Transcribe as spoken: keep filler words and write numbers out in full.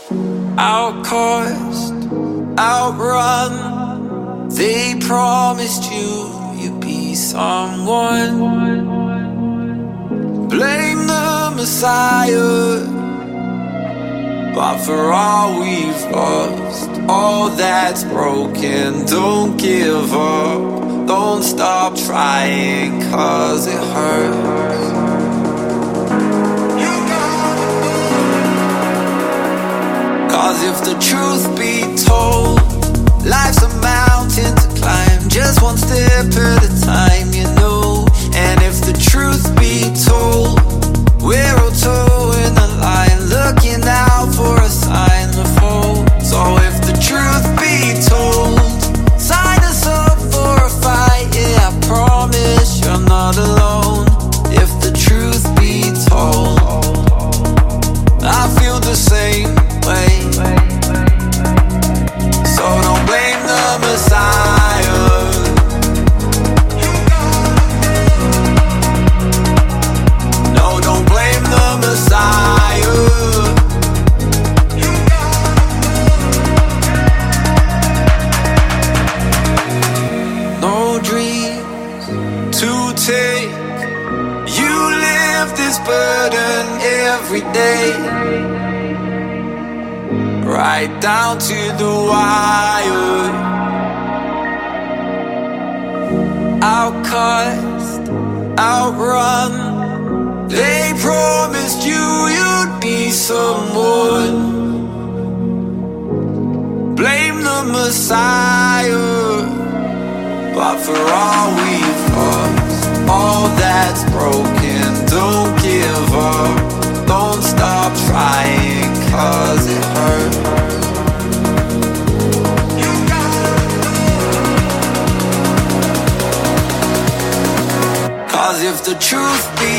Outcast, outrun. They promised you you'd be someone. Blame the Messiah, but for all we've lost, all that's broken, don't give up. Don't stop trying, cause it hurts. Cause if the truth be told, life's a mountain to climb, just one step at a time, you know. And if the truth be told, we're all towing the line, looking out for a sign to fold. So if the truth be told, sign us up for a fight, yeah, I promise you're not alone. If the truth be told, I feel the same way. So don't blame the Messiah. No, don't blame the Messiah. No dreams to take. You live this burden every day, right down to the wire. Outcast, outrun. They promised you you'd be someone. Blame the Messiah, but for all we've lost, all that's broken, don't give up. Don't stop trying, cause it hurts. Cause if the truth be